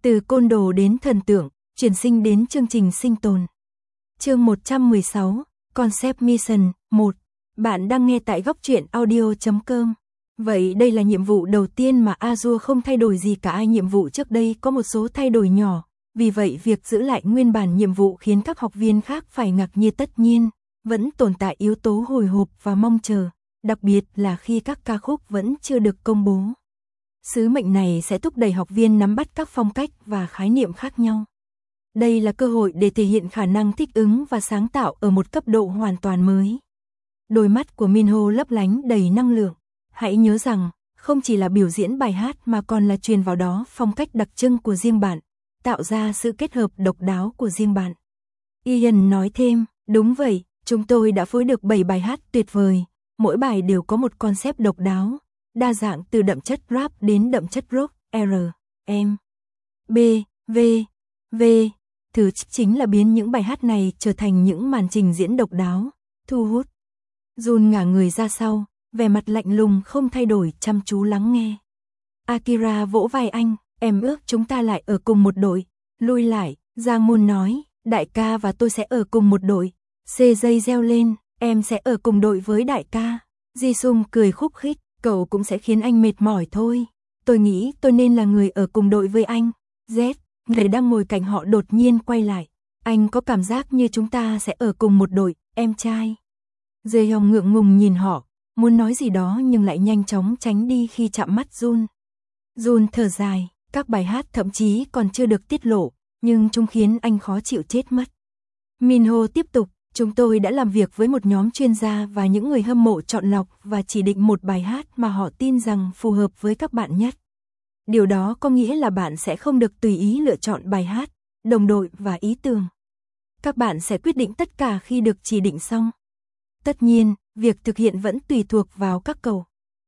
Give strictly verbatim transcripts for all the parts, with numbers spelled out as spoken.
Từ côn đồ đến thần tượng, chuyển sinh đến chương trình sinh tồn. Chương một trăm mười sáu, Concept Mission, một. Bạn đang nghe tại góc truyện audio chấm com. Vậy đây là nhiệm vụ đầu tiên mà Azure không thay đổi gì cả. Nhiệm vụ trước đây có một số thay đổi nhỏ, vì vậy việc giữ lại nguyên bản nhiệm vụ khiến các học viên khác phải ngạc nhiên. Tất nhiên, vẫn tồn tại yếu tố hồi hộp và mong chờ, đặc biệt là khi các ca khúc vẫn chưa được công bố. Sứ mệnh này sẽ thúc đẩy học viên nắm bắt các phong cách và khái niệm khác nhau. Đây là cơ hội để thể hiện khả năng thích ứng và sáng tạo ở một cấp độ hoàn toàn mới. Đôi mắt của Minho lấp lánh đầy năng lượng. Hãy nhớ rằng, không chỉ là biểu diễn bài hát mà còn là truyền vào đó phong cách đặc trưng của riêng bạn, tạo ra sự kết hợp độc đáo của riêng bạn. Ian nói thêm, đúng vậy, chúng tôi đã phối được bảy bài hát tuyệt vời, mỗi bài đều có một concept độc đáo, đa dạng từ đậm chất rap đến đậm chất rock, R, M, B, V, V. Thứ chính là biến những bài hát này trở thành những màn trình diễn độc đáo, thu hút. Jun ngả người ra sau, vẻ mặt lạnh lùng không thay đổi, chăm chú lắng nghe. Akira vỗ vai anh, em ước chúng ta lại ở cùng một đội. Lui lại, Giang Moon nói, đại ca và tôi sẽ ở cùng một đội. xê gi reo lên, em sẽ ở cùng đội với đại ca. Jisung cười khúc khích, cậu cũng sẽ khiến anh mệt mỏi thôi. Tôi nghĩ tôi nên là người ở cùng đội với anh. Z, người đang ngồi cạnh họ đột nhiên quay lại. Anh có cảm giác như chúng ta sẽ ở cùng một đội, em trai. Jaehyung ngượng ngùng nhìn họ, muốn nói gì đó nhưng lại nhanh chóng tránh đi khi chạm mắt Jun. Jun thở dài, các bài hát thậm chí còn chưa được tiết lộ, nhưng chúng khiến anh khó chịu chết mất. Minho tiếp tục, chúng tôi đã làm việc với một nhóm chuyên gia và những người hâm mộ chọn lọc và chỉ định một bài hát mà họ tin rằng phù hợp với các bạn nhất. Điều đó có nghĩa là bạn sẽ không được tùy ý lựa chọn bài hát, đồng đội và ý tưởng. Các bạn sẽ quyết định tất cả khi được chỉ định xong. Tất nhiên, việc thực hiện vẫn tùy thuộc vào các cậu.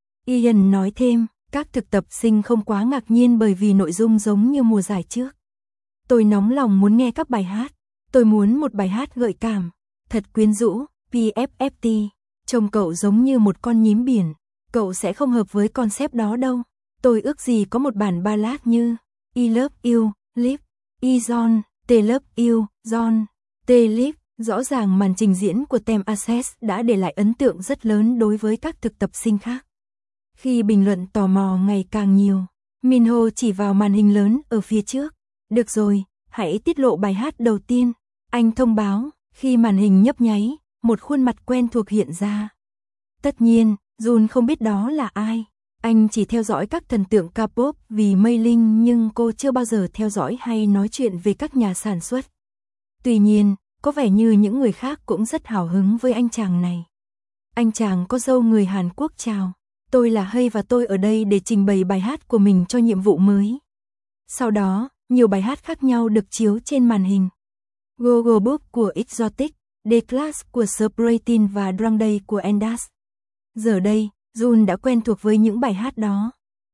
Ian nói thêm, các thực tập sinh không quá ngạc nhiên bởi vì nội dung giống như mùa giải trước. Tôi nóng lòng muốn nghe các bài hát. Tôi muốn một bài hát gợi cảm, thật quyến rũ, pê ép ép tê. Trông cậu giống như một con nhím biển. Cậu sẽ không hợp với concept đó đâu. Tôi ước gì có một bản ballad như I Love You, Live, I John, T Love You, John, T Live. Rõ ràng màn trình diễn của Tem Access đã để lại ấn tượng rất lớn đối với các thực tập sinh khác. Khi bình luận tò mò ngày càng nhiều, Minho chỉ vào màn hình lớn ở phía trước. Được rồi, hãy tiết lộ bài hát đầu tiên. Anh thông báo, khi màn hình nhấp nháy, một khuôn mặt quen thuộc hiện ra. Tất nhiên, Jun không biết đó là ai. Anh chỉ theo dõi các thần tượng K-pop vì Mei Linh nhưng cô chưa bao giờ theo dõi hay nói chuyện về các nhà sản xuất. Tuy nhiên, có vẻ như những người khác cũng rất hào hứng với anh chàng này. Anh chàng có dâu người Hàn Quốc chào. Tôi là Hay và tôi ở đây để trình bày bài hát của mình cho nhiệm vụ mới. Sau đó, nhiều bài hát khác nhau được chiếu trên màn hình. Google Book của Exotic, D-Class của Spritin và Drunk Day của Endas. Giờ đây, Jun đã quen thuộc với những bài hát đó.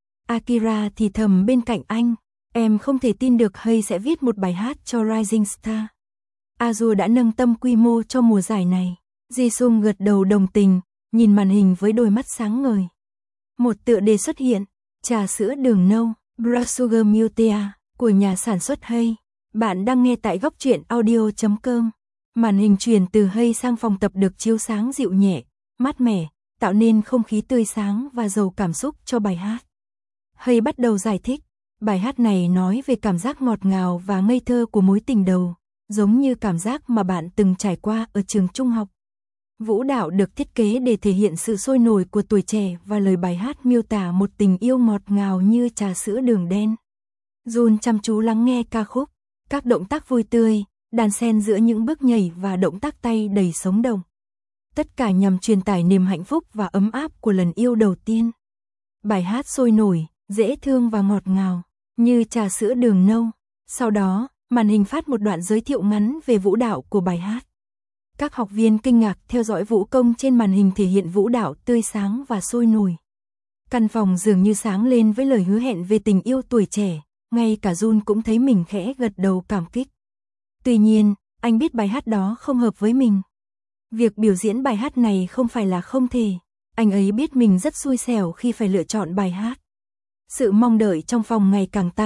Akira thì thầm bên cạnh anh, em không thể tin được Hay sẽ viết một bài hát cho Rising Star. Azure đã nâng tầm quy mô cho mùa giải này. Jisung gật đầu đồng tình, nhìn màn hình với đôi mắt sáng ngời. Một tựa đề xuất hiện, trà sữa đường nâu, Brown Sugar Mutea, của nhà sản xuất Hay. Bạn đang nghe tại góc truyện audio chấm com. Màn hình truyền từ Hay sang phòng tập được chiếu sáng dịu nhẹ, mát mẻ, tạo nên không khí tươi sáng và giàu cảm xúc cho bài hát. Hay bắt đầu giải thích, bài hát này nói về cảm giác ngọt ngào và ngây thơ của mối tình đầu, giống như cảm giác mà bạn từng trải qua ở trường trung học. Vũ đạo được thiết kế để thể hiện sự sôi nổi của tuổi trẻ và lời bài hát miêu tả một tình yêu ngọt ngào như trà sữa đường đen. Jun chăm chú lắng nghe ca khúc, các động tác vui tươi, đan xen giữa những bước nhảy và động tác tay đầy sống động. Tất cả nhằm truyền tải niềm hạnh phúc và ấm áp của lần yêu đầu tiên. Bài hát sôi nổi, dễ thương và ngọt ngào, như trà sữa đường nâu. Sau đó, màn hình phát một đoạn giới thiệu ngắn về vũ đạo của bài hát. Các học viên kinh ngạc theo dõi vũ công trên màn hình thể hiện vũ đạo tươi sáng và sôi nổi. Căn phòng dường như sáng lên với lời hứa hẹn về tình yêu tuổi trẻ, ngay cả Jun cũng thấy mình khẽ gật đầu cảm kích. Tuy nhiên, anh biết bài hát đó không hợp với mình. Việc biểu diễn bài hát này không phải là không thể, anh ấy biết mình rất xui xẻo khi phải lựa chọn bài hát. Sự mong đợi trong phòng ngày càng tăng,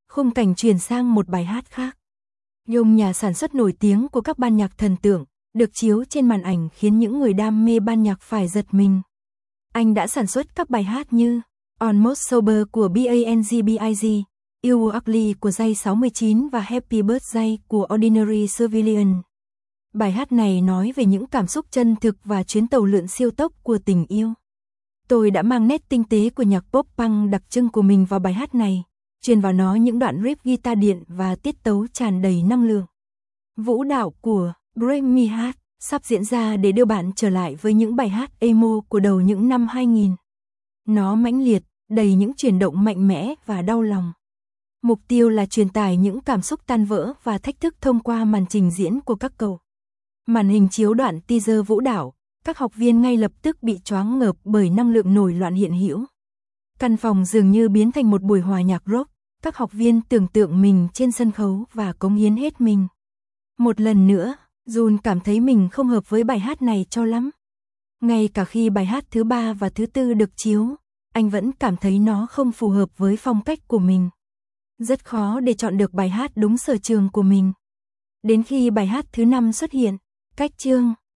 khung cảnh chuyển sang một bài hát khác. Young, nhà sản xuất nổi tiếng của các ban nhạc thần tượng, được chiếu trên màn ảnh khiến những người đam mê ban nhạc phải giật mình. Anh đã sản xuất các bài hát như Almost Sober của Bangbiz, You Ugly của Jay sáu mươi chín và Happy Birthday của Ordinary Civilian. Bài hát này nói về những cảm xúc chân thực và chuyến tàu lượn siêu tốc của tình yêu. Tôi đã mang nét tinh tế của nhạc pop punk đặc trưng của mình vào bài hát này, truyền vào nó những đoạn riff guitar điện và tiết tấu tràn đầy năng lượng. Vũ đạo của Break Me Heart sắp diễn ra để đưa bạn trở lại với những bài hát emo của đầu những năm hai nghìn. Nó mãnh liệt, đầy những chuyển động mạnh mẽ và đau lòng. Mục tiêu là truyền tải những cảm xúc tan vỡ và thách thức thông qua màn trình diễn của các cậu. Màn hình chiếu đoạn teaser vũ đạo, các học viên ngay lập tức bị choáng ngợp bởi năng lượng nổi loạn hiện hữu. Căn phòng dường như biến thành một buổi hòa nhạc rock, các học viên tưởng tượng mình trên sân khấu và cống hiến hết mình. Một lần nữa, Jun cảm thấy mình không hợp với bài hát này cho lắm. Ngay cả khi bài hát thứ ba và thứ tư được chiếu, anh vẫn cảm thấy nó không phù hợp với phong cách của mình. Rất khó để chọn được bài hát đúng sở trường của mình. Đến khi bài hát thứ năm xuất hiện, cách chương